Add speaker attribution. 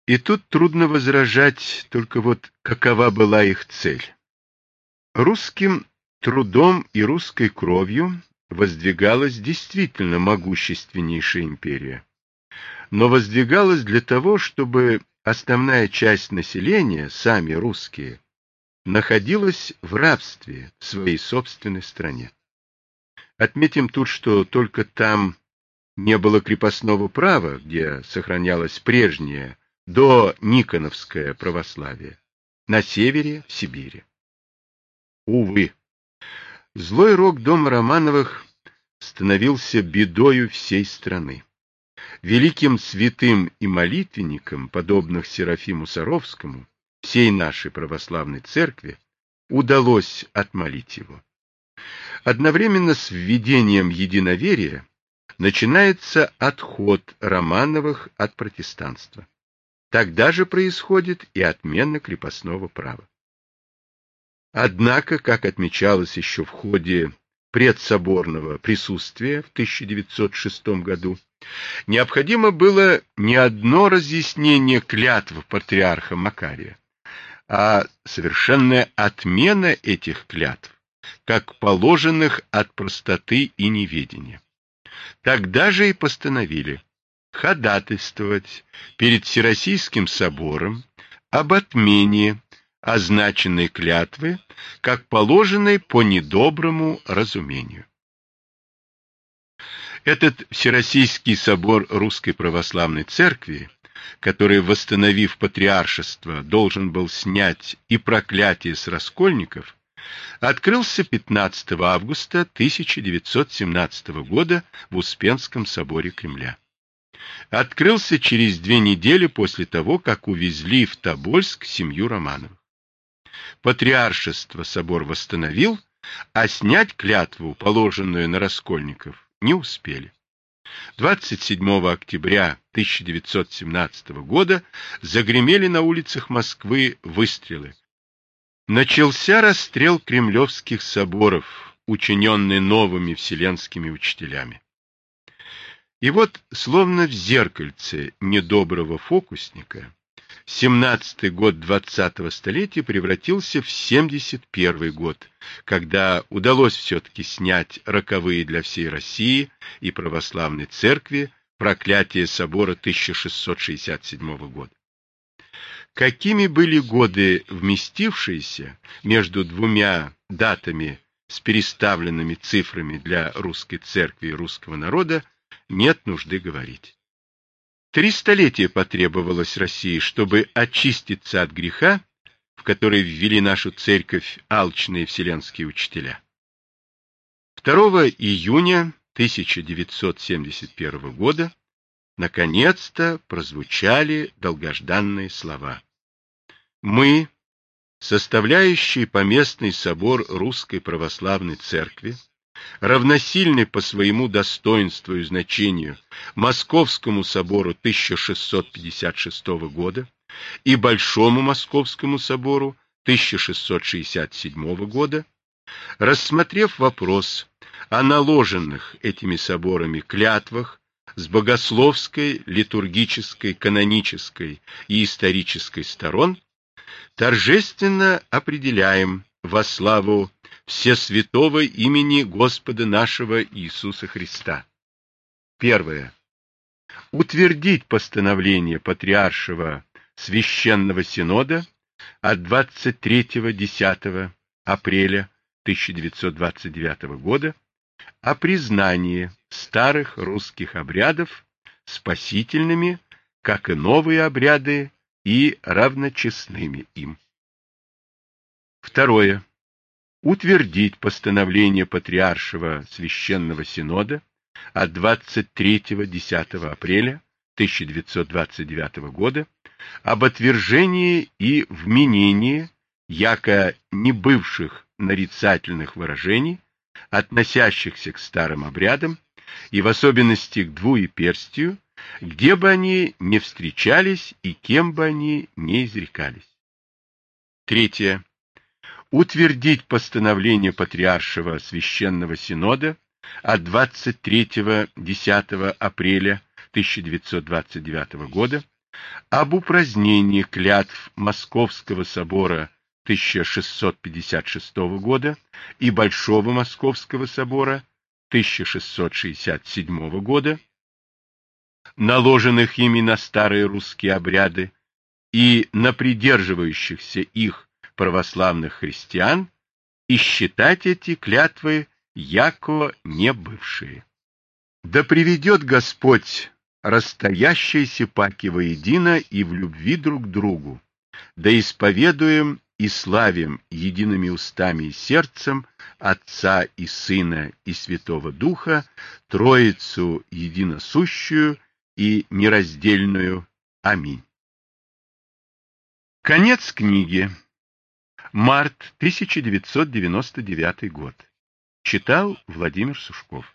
Speaker 1: И тут трудно возражать, только вот какова была их цель. Русским трудом и русской кровью воздвигалась действительно могущественнейшая империя. Но воздвигалась для того, чтобы основная часть населения, сами русские, находилась в рабстве в своей собственной стране. Отметим тут, что только там не было крепостного права, где сохранялось прежнее до Никоновское православие, на севере, в Сибири. Увы, злой рок дома Романовых становился бедою всей страны. Великим святым и молитвенникам, подобных Серафиму Саровскому, всей нашей православной церкви, удалось отмолить его. Одновременно с введением единоверия начинается отход Романовых от протестанства. Тогда же происходит и отмена крепостного права. Однако, как отмечалось еще в ходе предсоборного присутствия в 1906 году, необходимо было не одно разъяснение клятв патриарха Макария, а совершенная отмена этих клятв, как положенных от простоты и неведения. Тогда же и постановили ходатайствовать перед Всероссийским собором об отмене означенной клятвы, как положенной по недоброму разумению. Этот Всероссийский собор Русской Православной Церкви, который, восстановив патриаршество, должен был снять и проклятие с раскольников, открылся 15 августа 1917 года в Успенском соборе Кремля. Открылся через 2 недели после того, как увезли в Тобольск семью Романовых. Патриаршество собор восстановил, а снять клятву, положенную на раскольников, не успели. 27 октября 1917 года загремели на улицах Москвы выстрелы. Начался расстрел кремлевских соборов, учиненный новыми вселенскими учителями. И вот, словно в зеркальце недоброго фокусника, 17-й год 20-го столетия превратился в 71-й год, когда удалось все-таки снять роковые для всей России и православной церкви проклятие собора 1667 года. Какими были годы, вместившиеся между двумя датами с переставленными цифрами для русской церкви и русского народа, нет нужды говорить. 3 столетия потребовалось России, чтобы очиститься от греха, в который ввели нашу церковь алчные вселенские учителя. 2 июня 1971 года наконец-то прозвучали долгожданные слова. Мы, составляющие поместный собор Русской Православной Церкви, равносильный по своему достоинству и значению Московскому собору 1656 года и Большому Московскому собору 1667 года, рассмотрев вопрос о наложенных этими соборами клятвах с богословской, литургической, канонической и исторической сторон, торжественно определяем во славу Всесвятого имени Господа нашего Иисуса Христа. Первое. Утвердить постановление Патриаршего Священного Синода от 23-10 апреля 1929 года о признании старых русских обрядов спасительными, как и новые обряды, и равночестными им. Второе. Утвердить постановление Патриаршего Священного Синода от 23-10 апреля 1929 года об отвержении и вменении яко небывших нарицательных выражений, относящихся к старым обрядам, и в особенности к двуеперстию, где бы они ни встречались и кем бы они ни изрекались. Третье. Утвердить постановление Патриаршего Священного Синода от 23-10 апреля 1929 года об упразднении клятв Московского собора 1656 года и Большого Московского собора 1667 года, наложенных ими на старые русские обряды и на придерживающихся их православных христиан, и считать эти клятвы яко не бывшие. Да приведет Господь расстоящиеся паки воедино и в любви друг к другу, да исповедуем и славим едиными устами и сердцем Отца и Сына и Святого Духа, Троицу единосущую и нераздельную. Аминь. Конец книги. Март 1999 год. Читал Владимир Сушков.